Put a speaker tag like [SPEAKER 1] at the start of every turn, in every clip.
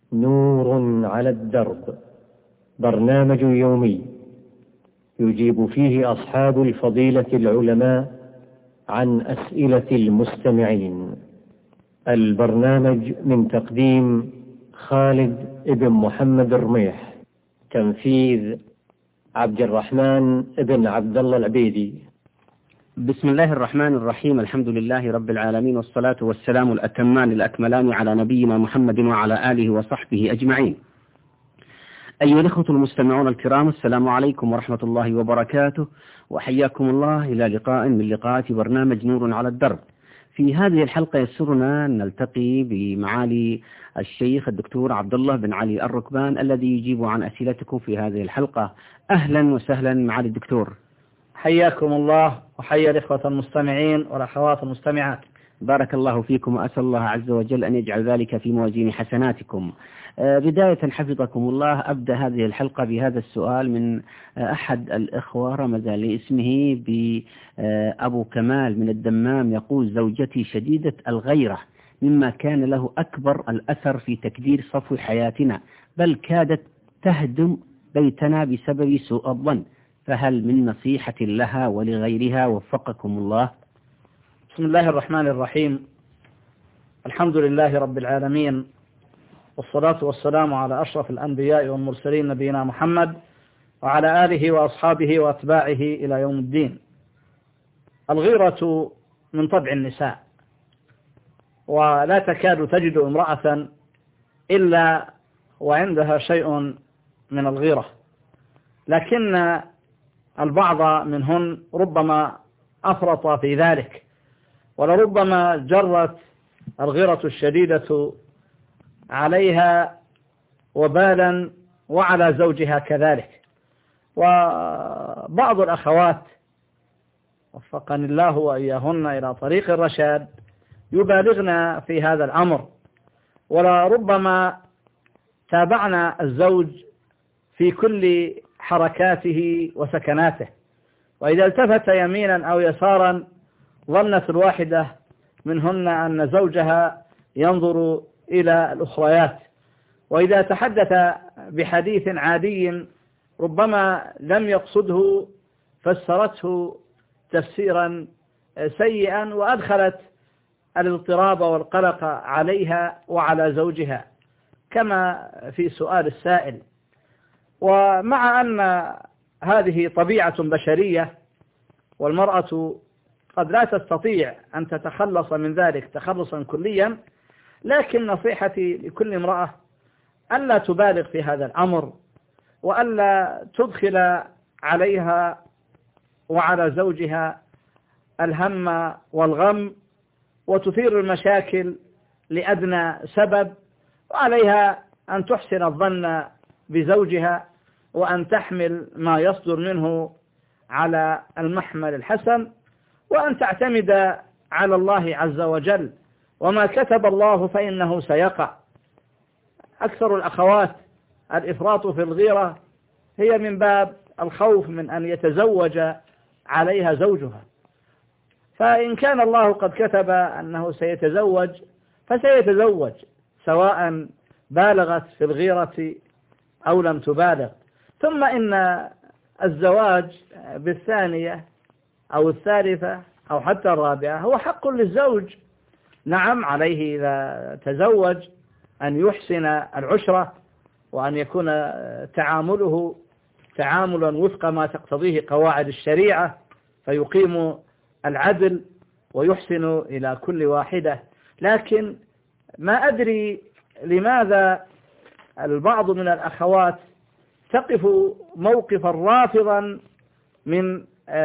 [SPEAKER 1] نور على الدرب، برنامج يومي يجيب فيه أصحاب الفضيلة العلماء عن أسئلة المستمعين. البرنامج من تقديم خالد بن محمد الرميح، تنفيذ عبد الرحمن بن عبد الله العبيدي.
[SPEAKER 2] بسم الله الرحمن الرحيم. الحمد لله رب العالمين، والصلاة والسلام الأتمان الأكملان على نبينا محمد وعلى آله وصحبه أجمعين. أيها الإخوة المستمعون الكرام، السلام عليكم ورحمة الله وبركاته، وحياكم الله إلى لقاء من لقاءات برنامج نور على الدرب. في هذه الحلقة يسرنا أن نلتقي بمعالي الشيخ الدكتور عبد الله بن علي الركبان الذي يجيب عن أسئلتكم في هذه الحلقة. أهلا وسهلا معالي الدكتور.
[SPEAKER 3] حياكم الله وحيا الإخوة المستمعين والأخوات المستمعات.
[SPEAKER 2] بارك الله فيكم، وأسأل الله عز وجل أن يجعل ذلك في موازين حسناتكم. بداية حفظكم الله، أبدأ هذه الحلقة بهذا السؤال من أحد الإخوة رمز لاسمه بأبو كمال من الدمام، يقول: زوجتي شديدة الغيرة مما كان له أكبر الأثر في تكدير صفو حياتنا، بل كادت تهدم بيتنا بسبب سوء الظن، فهل من نصيحة لها ولغيرها وفقكم الله؟
[SPEAKER 3] بسم الله الرحمن الرحيم. الحمد لله رب العالمين، والصلاة والسلام على أشرف الأنبياء والمرسلين نبينا محمد وعلى آله وأصحابه وأتباعه إلى يوم الدين. الغيرة من طبع النساء، ولا تكاد تجد امرأة إلا وعندها شيء من الغيرة، لكن البعض منهن ربما أفرط في ذلك، ولربما جرت الغيرة الشديدة عليها وبالا وعلى زوجها كذلك. وبعض الأخوات وفقني الله وإياهن إلى طريق الرشاد يبالغن في هذا الأمر، ولربما تابعنا الزوج في كل حركاته وسكناته، وإذا التفت يمينا أو يسارا ظنت الواحدة منهن أن زوجها ينظر إلى الأخريات، وإذا تحدث بحديث عادي ربما لم يقصده فسرته تفسيرا سيئا، وأدخلت الاضطراب والقلق عليها وعلى زوجها، كما في سؤال السائل. ومع أن هذه طبيعة بشرية، والمرأة قد لا تستطيع أن تتخلص من ذلك تخلصا كليا، لكن نصيحتي لكل امرأة ألا تبالغ في هذا الأمر، وألا تدخل عليها وعلى زوجها الهم والغم وتثير المشاكل لأدنى سبب، وعليها أن تحسن الظن بزوجها، وأن تحمل ما يصدر منه على المحمل الحسن، وأن تعتمد على الله عز وجل، وما كتب الله فإنه سيقع. أكثر الأخوات الإفراط في الغيرة هي من باب الخوف من أن يتزوج عليها زوجها، فإن كان الله قد كتب أنه سيتزوج فسيتزوج، سواء بالغت في الغيرة أو لم تبالغ. ثم إن الزواج بالثانية أو الثالثة أو حتى الرابعة هو حق للزوج. نعم، عليه إذا تزوج أن يحسن العشرة، وأن يكون تعامله تعاملا وفق ما تقتضيه قواعد الشريعة، فيقيم العدل ويحسن إلى كل واحدة. لكن ما أدري لماذا البعض من الأخوات تقف موقفا رافضا من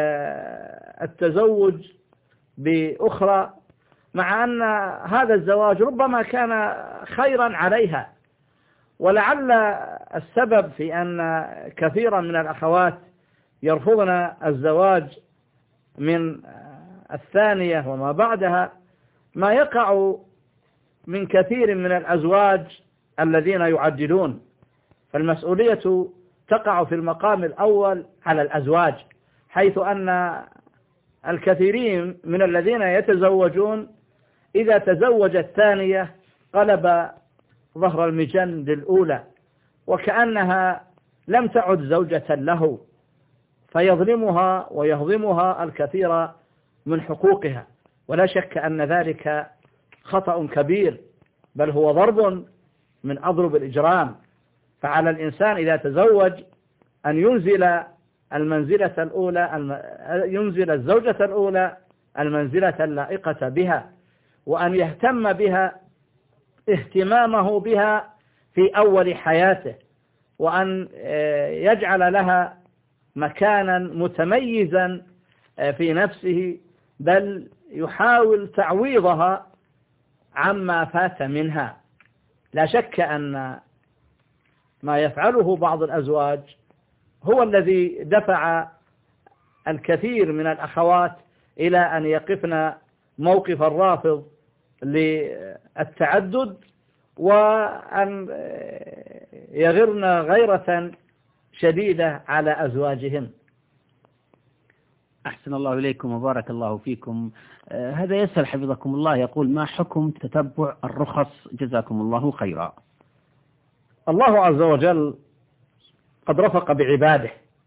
[SPEAKER 3] التزوج بأخرى، مع أن هذا الزواج ربما كان خيرا عليها. ولعل السبب في أن كثيرا من الأخوات يرفضن الزواج من الثانية وما بعدها ما يقع من كثير من الأزواج الذين يعدلون، فالمسؤولية تقع في المقام الأول على الأزواج، حيث أن الكثيرين من الذين يتزوجون إذا تزوج الثانية قلب ظهر المجن للأولى، وكأنها لم تعد زوجة له، فيظلمها ويهضمها الكثير من حقوقها. ولا شك أن ذلك خطأ كبير، بل هو ضرب من أضرب الإجرام. فعلى الإنسان إذا تزوج أن ينزل الزوجة الأولى المنزلة اللائقة بها، وأن يهتم بها اهتمامه بها في أول حياته، وأن يجعل لها مكانا متميزا في نفسه، بل يحاول تعويضها عما فات منها. لا شك أن ما يفعله بعض الأزواج هو الذي دفع الكثير من الأخوات إلى أن يقفن موقف الرافض للتعدد، وأن يغرن غيرة شديدة على أزواجهم.
[SPEAKER 2] أحسن الله إليكم وبارك الله فيكم. هذا يسأل حفظكم الله، يقول: ما حكم تتبع الرخص جزاكم الله خيرا؟
[SPEAKER 3] الله عز وجل قد رفق بعباده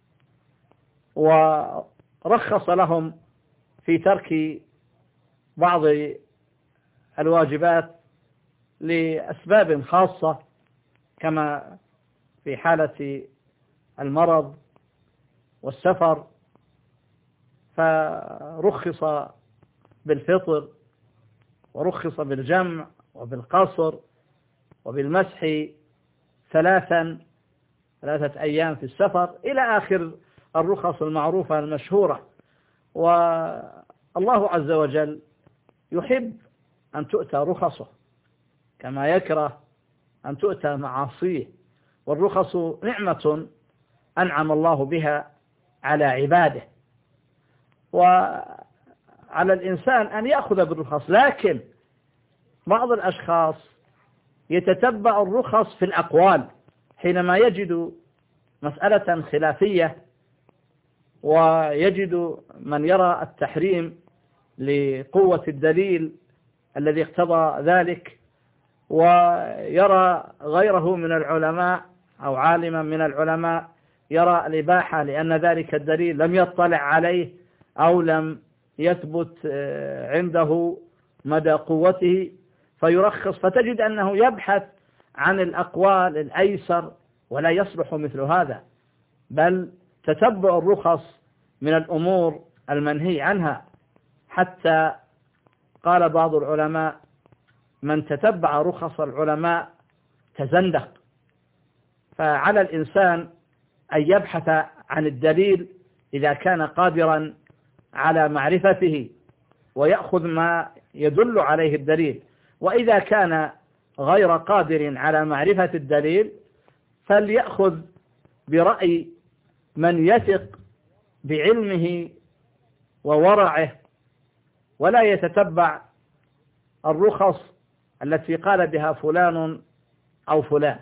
[SPEAKER 3] ورخص لهم في ترك بعض الواجبات لأسباب خاصة، كما في حالة المرض والسفر، فرخص بالفطر ورخص بالجمع وبالقصر وبالمسح 3 أيام في السفر إلى آخر الرخص المعروفة المشهورة. والله عز وجل يحب أن تؤتى رخصه كما يكره أن تؤتى معاصيه، والرخص نعمة أنعم الله بها على عباده، وعلى الإنسان أن يأخذ بالرخص. لكن بعض الأشخاص يتتبع الرخص في الأقوال حينما يجد مسألة خلافية، ويجد من يرى التحريم لقوة الدليل الذي اقتضى ذلك، ويرى غيره من العلماء أو عالما من العلماء يرى الإباحة لأن ذلك الدليل لم يطلع عليه أو لم يثبت عنده مدى قوته فيرخص، فتجد أنه يبحث عن الأقوال الأيسر، ولا يصلح مثل هذا، بل تتبع الرخص من الأمور المنهي عنها. حتى قال بعض العلماء: من تتبع رخص العلماء تزندق. فعلى الإنسان أن يبحث عن الدليل إذا كان قادرا على معرفته، ويأخذ ما يدل عليه الدليل، وإذا كان غير قادر على معرفة الدليل فليأخذ برأي من يثق بعلمه وورعه، ولا يتتبع الرخص التي قال بها فلان أو فلان.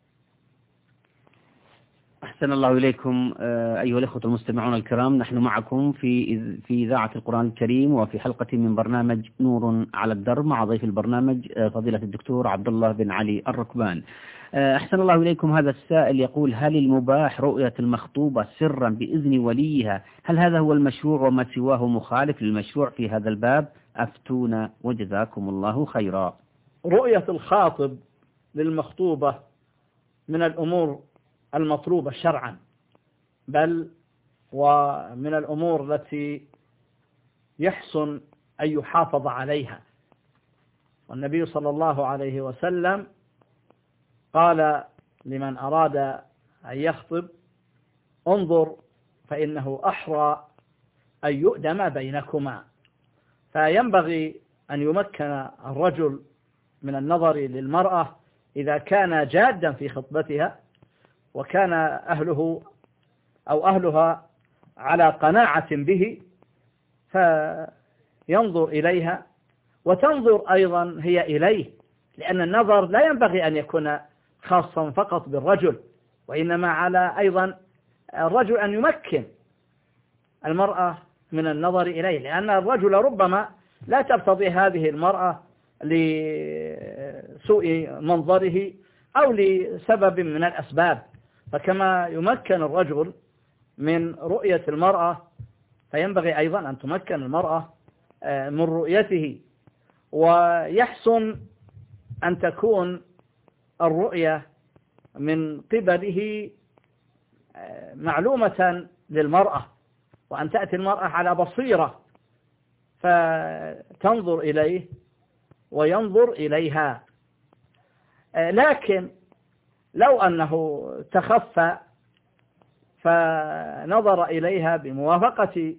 [SPEAKER 2] أحسن الله إليكم أيها الأخوة المستمعون الكرام، نحن معكم في إذاعة القرآن الكريم وفي حلقة من برنامج نور على الدرب مع ضيف البرنامج فضيلة الدكتور عبد الله بن علي الركبان. أحسن الله إليكم. هذا السائل يقول: هل المباح رؤية المخطوبة سرا بإذن وليها؟ هل هذا هو المشروع وما سواه مخالف للمشروع في هذا الباب؟ أفتونا وجزاكم الله خيرا.
[SPEAKER 3] رؤية الخاطب للمخطوبة من الأمور المطلوبة شرعا، بل ومن الأمور التي يحسن أن يحافظ عليها. والنبي صلى الله عليه وسلم قال لمن أراد أن يخطب: انظر فإنه أحرى أن يؤدم بينكما. فينبغي أن يمكن الرجل من النظر للمرأة إذا كان جادا في خطبتها، وكان أهله أو أهلها على قناعة به، فينظر إليها وتنظر أيضا هي إليه، لأن النظر لا ينبغي أن يكون خاصا فقط بالرجل، وإنما على أيضا الرجل أن يمكن المرأة من النظر إليه، لأن الرجل ربما لا ترتضي هذه المرأة لسمعة لسوء منظره أو لسبب من الأسباب. فكما يمكن الرجل من رؤية المرأة فينبغي أيضا أن تمكن المرأة من رؤيته، ويحسن أن تكون الرؤية من قبله معلومة للمرأة، وأن تأتي المرأة على بصيرة فتنظر إليه وينظر إليها. لكن لو أنه تخفى فنظر إليها بموافقة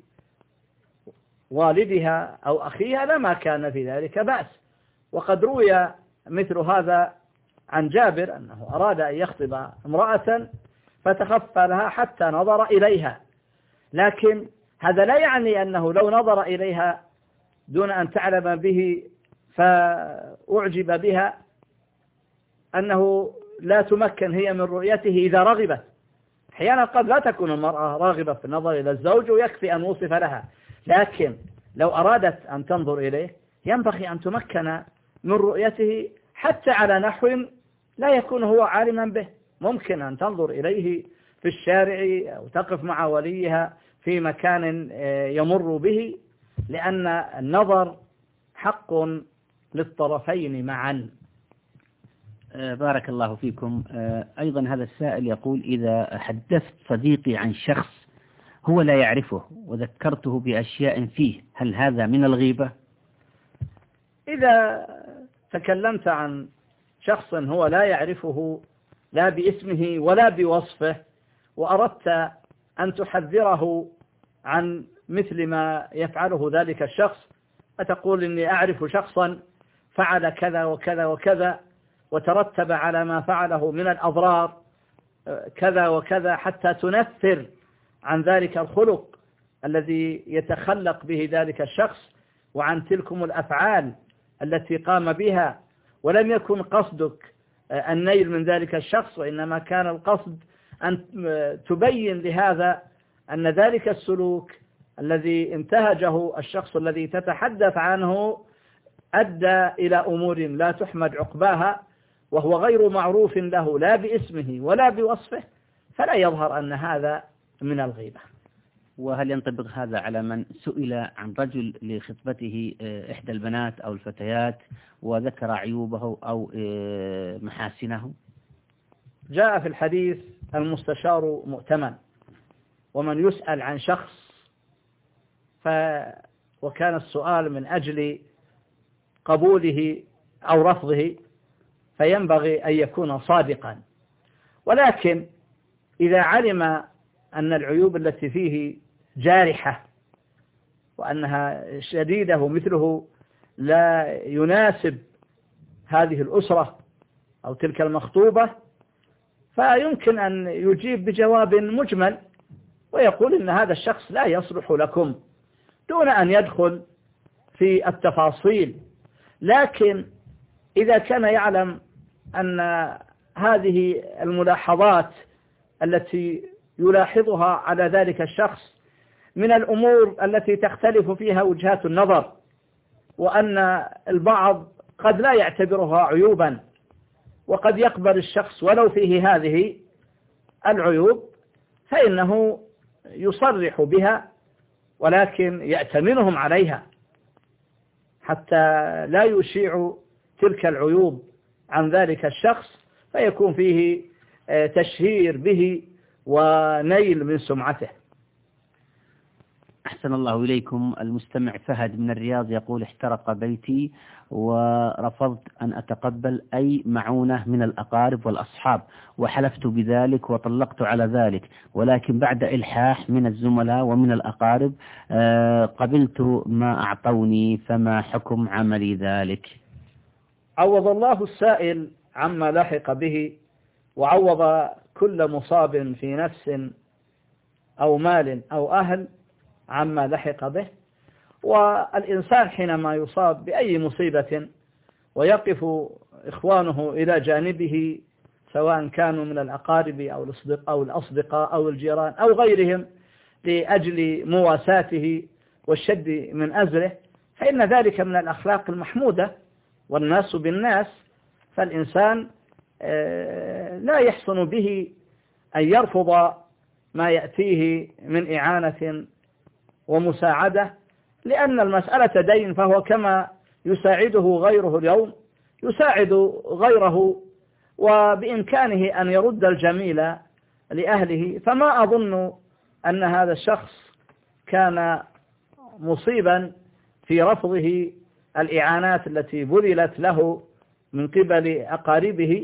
[SPEAKER 3] والدها أو أخيها لما كان في ذلك بأس. وقد روي مثل هذا عن جابر أنه أراد أن يخطب امرأة فتخفى لها حتى نظر إليها، لكن هذا لا يعني أنه لو نظر إليها دون أن تعلم به فأعجب بها أنه لا تمكن هي من رؤيته إذا رغبت. أحيانا قد لا تكون المرأة راغبة في النظر إلى الزوج ويكفي أن وصف لها، لكن لو أرادت أن تنظر إليه ينبغي أن تمكن من رؤيته حتى على نحو لا يكون هو عالما به. ممكن أن تنظر إليه في الشارع أو تقف مع وليها في مكان يمر به، لأن النظر حق للطرفين معا.
[SPEAKER 2] بارك الله فيكم. أيضا هذا السائل يقول: إذا حدثت صديقي عن شخص هو لا يعرفه وذكرته بأشياء فيه، هل هذا من الغيبة؟
[SPEAKER 3] إذا تكلمت عن شخص هو لا يعرفه لا باسمه ولا بوصفه وأردت أن تحذره عن مثل ما يفعله ذلك الشخص، أتقول إني أعرف شخصا فعل كذا وكذا وكذا وترتب على ما فعله من الأضرار كذا وكذا، حتى تنفر عن ذلك الخلق الذي يتخلق به ذلك الشخص وعن تلكم الأفعال التي قام بها، ولم يكن قصدك النيل من ذلك الشخص، وإنما كان القصد أن تبين لهذا أن ذلك السلوك الذي انتهجه الشخص الذي تتحدث عنه أدى إلى أمور لا تحمد عقباها وهو غير معروف له لا باسمه ولا بوصفه، فلا يظهر أن هذا من الغيبة.
[SPEAKER 2] وهل ينطبق هذا على من سئل عن رجل لخطبته إحدى البنات أو الفتيات وذكر عيوبه أو محاسنه؟
[SPEAKER 3] جاء في الحديث: المستشار مؤتمن، ومن يسأل عن شخص وكان السؤال من أجل قبوله أو رفضه فينبغي أن يكون صادقا. ولكن إذا علم أن العيوب التي فيه جارحة وأنها شديدة مثله لا يناسب هذه الأسرة أو تلك المخطوبة، فيمكن أن يجيب بجواب مجمل ويقول إن هذا الشخص لا يصلح لكم دون أن يدخل في التفاصيل. لكن إذا كان يعلم أن هذه الملاحظات التي يلاحظها على ذلك الشخص من الأمور التي تختلف فيها وجهات النظر، وأن البعض قد لا يعتبرها عيوبا وقد يقبل الشخص ولو فيه هذه العيوب، فإنه يصرح بها ولكن يأتمنهم عليها حتى لا يشيع تلك العيوب عن ذلك الشخص فيكون فيه تشهير به ونيل من سمعته.
[SPEAKER 2] أحسن الله إليكم. المستمع فهد من الرياض يقول: احترق بيتي ورفضت أن أتقبل أي معونة من الأقارب والأصحاب وحلفت بذلك وطلقت على ذلك، ولكن بعد إلحاح من الزملاء ومن الأقارب قبلت ما أعطوني، فما حكم عملي ذلك؟
[SPEAKER 3] عوض الله السائل عما لحق به، وعوض كل مصاب في نفس أو مال أو أهل عما لحق به. والإنسان حينما يصاب بأي مصيبة ويقف إخوانه إلى جانبه سواء كانوا من الأقارب أو الأصدقاء أو الجيران أو غيرهم لأجل مواساته والشد من أزره، فإن ذلك من الأخلاق المحمودة، والناس بالناس فالإنسان لا يحسن به أن يرفض ما يأتيه من إعانة ومساعدة، لأن المسألة دين، فهو كما يساعده غيره اليوم يساعد غيره، وبإمكانه أن يرد الجميل لأهله. فما أظن أن هذا الشخص كان مصيبا في رفضه الإعانات التي بذلت له من قبل أقاربه.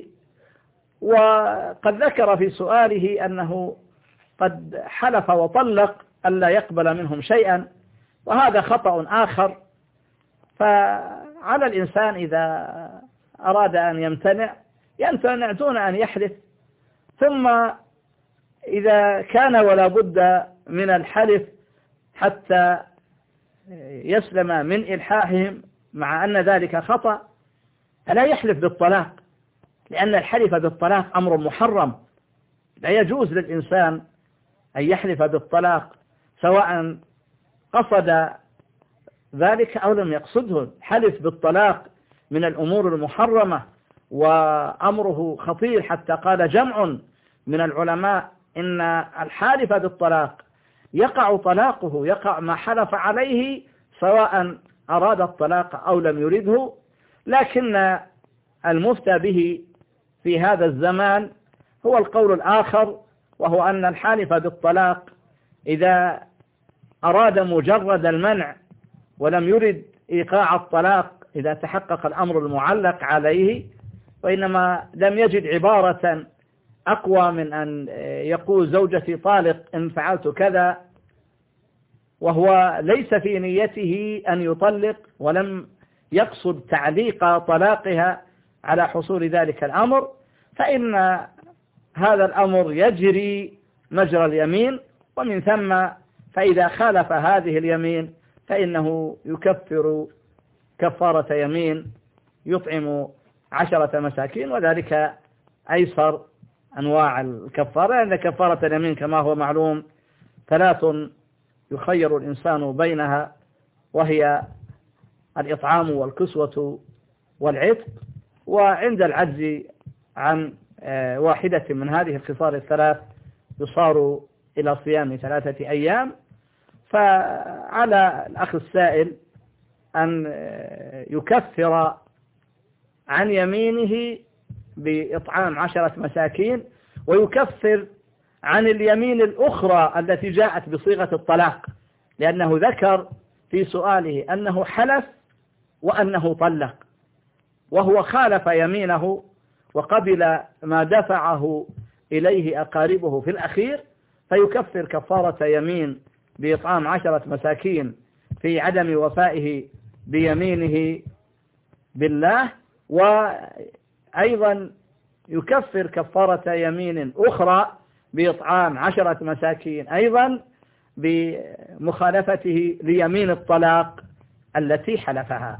[SPEAKER 3] وقد ذكر في سؤاله أنه قد حلف وطلق ألا يقبل منهم شيئا، وهذا خطأ آخر. فعلى الإنسان إذا أراد أن يمتنع دون أن يحلف، ثم إذا كان ولا بد من الحلف حتى يسلم من إلحاحهم مع أن ذلك خطأ، فلا يحلف بالطلاق، لأن الحلف بالطلاق أمر محرم. لا يجوز للإنسان أن يحلف بالطلاق سواء قصد ذلك أو لم يقصده. حلف بالطلاق من الأمور المحرمة وأمره خطير، حتى قال جمع من العلماء إن الحالف بالطلاق يقع طلاقه، يقع ما حلف عليه سواء أراد الطلاق أو لم يرده. لكن المفتى به في هذا الزمان هو القول الآخر، وهو أن الحالف بالطلاق إذا أراد مجرد المنع ولم يرد إيقاع الطلاق إذا تحقق الأمر المعلق عليه، وإنما لم يجد عبارة أقوى من أن يقول زوجتي طالق إن فعلت كذا، وهو ليس في نيته أن يطلق ولم يقصد تعليق طلاقها على حصول ذلك الأمر، فإن هذا الأمر يجري مجرى اليمين، ومن ثم فإذا خالف هذه اليمين فإنه يكفر كفارة يمين يطعم 10 مساكين، وذلك أيسر أنواع الكفارة، لأن كفارة اليمين كما هو معلوم 3 يخير الإنسان بينها، وهي الإطعام والكسوة والعتق، وعند العجز عن واحدة من هذه الخصال ال3 يصار إلى صيام 3 أيام. فعلى الأخ السائل أن يكفر عن يمينه بإطعام 10 مساكين، ويكفر عن اليمين الأخرى التي جاءت بصيغة الطلاق، لأنه ذكر في سؤاله أنه حلف وأنه طلق، وهو خالف يمينه وقبل ما دفعه إليه أقاربه في الأخير، فيكفر كفارة يمين بإطعام 10 مساكين في عدم وفائه بيمينه بالله، وأيضا يكفر كفارة يمين أخرى بإطعام 10 مساكين أيضا بمخالفته ليمين الطلاق التي حلفها.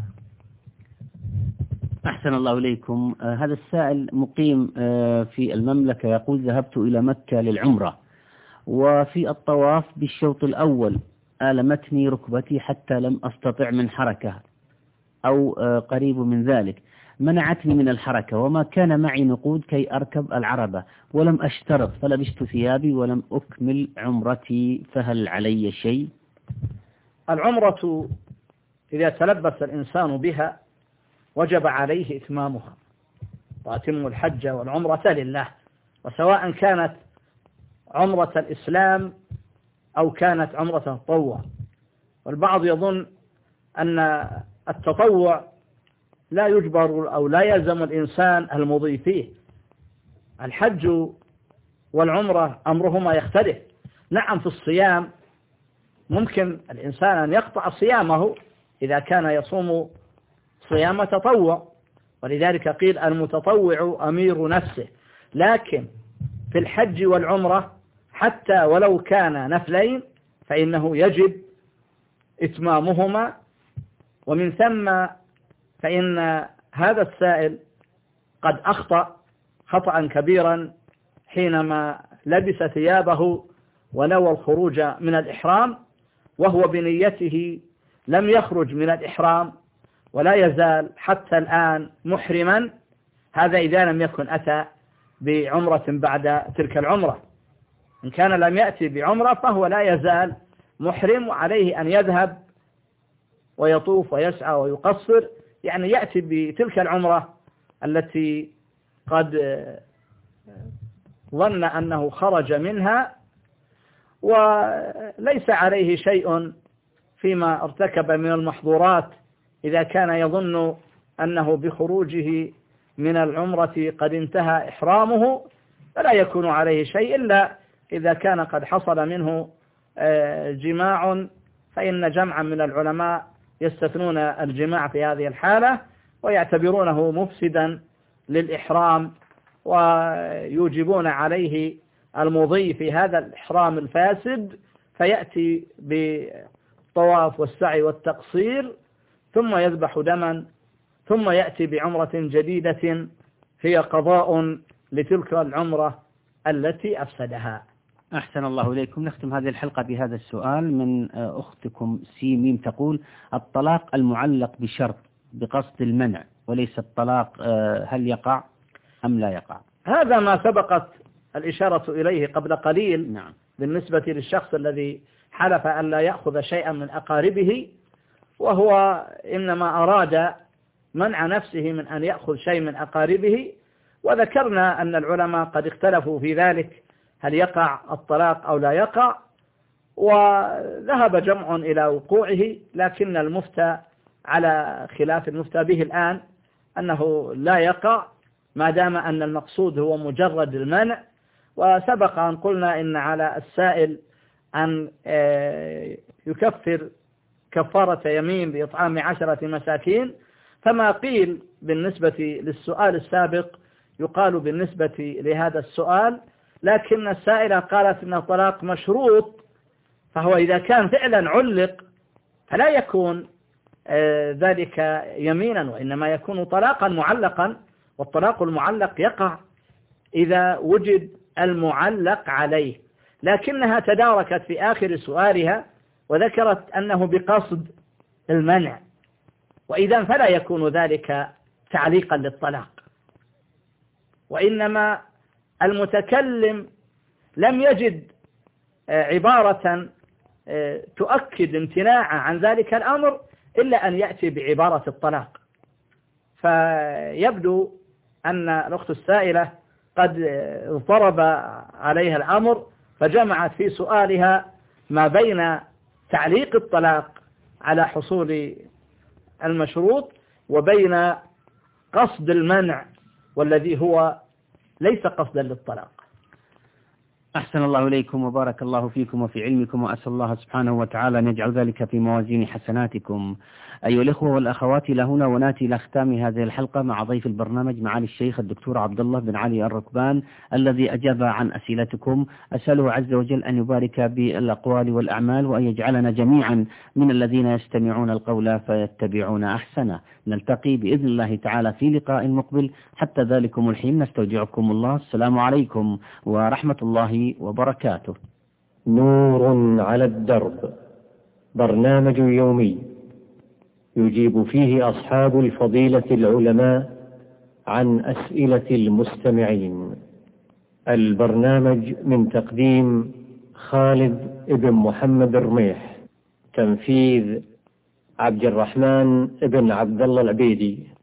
[SPEAKER 2] أحسن الله إليكم. هذا السائل مقيم في المملكة، يقول ذهبت إلى مكة للعمرة، وفي الطواف بالشوط الأول آلمتني ركبتي حتى لم أستطع من حركة أو قريب من ذلك، منعتني من الحركة، وما كان معي نقود كي أركب العربة، ولم أشترط، فلبست ثيابي ولم أكمل عمرتي، فهل علي شيء؟
[SPEAKER 3] العمرة إذا تلبس الإنسان بها وجب عليه إتمامها، وأتم الحج والعمرة لله، وسواء كانت عمرة الإسلام أو كانت عمرة التطوع. والبعض يظن أن التطوع لا يجبر أو لا يلزم الإنسان المضي فيه. الحج والعمرة أمرهما يختلف. نعم، في الصيام ممكن الإنسان أن يقطع صيامه إذا كان يصوم صيام تطوع، ولذلك قيل المتطوع أمير نفسه. لكن في الحج والعمرة حتى ولو كان نفلين فإنه يجب إتمامهما. ومن ثم فإن هذا السائل قد أخطأ خطأ كبيرا حينما لبس ثيابه ونوى الخروج من الإحرام، وهو بنيته لم يخرج من الإحرام ولا يزال حتى الآن محرما. هذا إذا لم يكن أتى بعمرة بعد تلك العمرة. إن كان لم يأتي بعمرة فهو لا يزال محرم، وعليه أن يذهب ويطوف ويسعى ويقصر، يعني يأتي بتلك العمرة التي قد ظن أنه خرج منها وليس عليه شيء فيما ارتكب من المحظورات، إذا كان يظن أنه بخروجه من العمرة قد انتهى إحرامه فلا يكون عليه شيء، إلا إذا كان قد حصل منه جماع، فإن جمعا من العلماء يستثنون الجماع في هذه الحالة ويعتبرونه مفسدا للإحرام، ويوجبون عليه المضي في هذا الإحرام الفاسد، فيأتي بالطواف والسعي والتقصير ثم يذبح دما، ثم يأتي بعمرة جديدة هي قضاء لتلك العمرة التي أفسدها.
[SPEAKER 2] أحسن الله إليكم. نختم هذه الحلقة بهذا السؤال من أختكم سيميم تقول: الطلاق المعلق بشرط بقصد المنع وليس الطلاق هل يقع أم لا يقع؟
[SPEAKER 3] هذا ما سبقت الإشارة إليه قبل قليل.
[SPEAKER 2] نعم.
[SPEAKER 3] بالنسبة للشخص الذي حلف أن لا يأخذ شيئا من أقاربه، وهو إنما أراد منع نفسه من أن يأخذ شيء من أقاربه، وذكرنا أن العلماء قد اختلفوا في ذلك، هل يقع الطلاق أو لا يقع، وذهب جمع إلى وقوعه، لكن المفتى على خلاف المفتى به الآن أنه لا يقع ما دام أن المقصود هو مجرد المنع. وسبق أن قلنا إن على السائل أن يكفر كفارة يمين بإطعام 10 مساكين، فما قيل بالنسبة للسؤال السابق يقال بالنسبة لهذا السؤال، لكن السائلة قالت إن الطلاق مشروط، فهو إذا كان فعلا علق فلا يكون ذلك يمينا، وإنما يكون طلاقا معلقا، والطلاق المعلق يقع إذا وجد المعلق عليه. لكنها تداركت في آخر سؤالها وذكرت أنه بقصد المنع، وإذا فلا يكون ذلك تعليقا للطلاق، وإنما المتكلم لم يجد عبارة تؤكد امتناع عن ذلك الأمر إلا أن يأتي بعبارة الطلاق. فيبدو أن الأخت السائلة قد ضرب عليها الأمر، فجمعت في سؤالها ما بين تعليق الطلاق على حصول المشروط وبين قصد المنع، والذي هو ليس قصدا للطلاق.
[SPEAKER 2] أحسن الله إليكم وبارك الله فيكم وفي علمكم، وأسأل الله سبحانه وتعالى أن يجعل ذلك في موازين حسناتكم. أيها الإخوة والأخوات، إلى هنا ونأتي إلى ختام هذه الحلقة مع ضيف البرنامج معالي الشيخ الدكتور عبد الله بن علي الركبان الذي أجاب عن أسئلتكم. أسأله عز وجل أن يبارك بالأقوال والأعمال، وأن يجعلنا جميعا من الذين يستمعون القول فيتبعون أحسنه. نلتقي بإذن الله تعالى في لقاء مقبل، حتى ذلكم الحين نستودعكم الله. السلام عليكم ورحمة الله وبركاته.
[SPEAKER 1] نور على الدرب، برنامج يومي يجيب فيه أصحاب الفضيلة العلماء عن أسئلة المستمعين. البرنامج من تقديم خالد بن محمد الرميح، تنفيذ عبد الرحمن بن عبد الله العبيدي.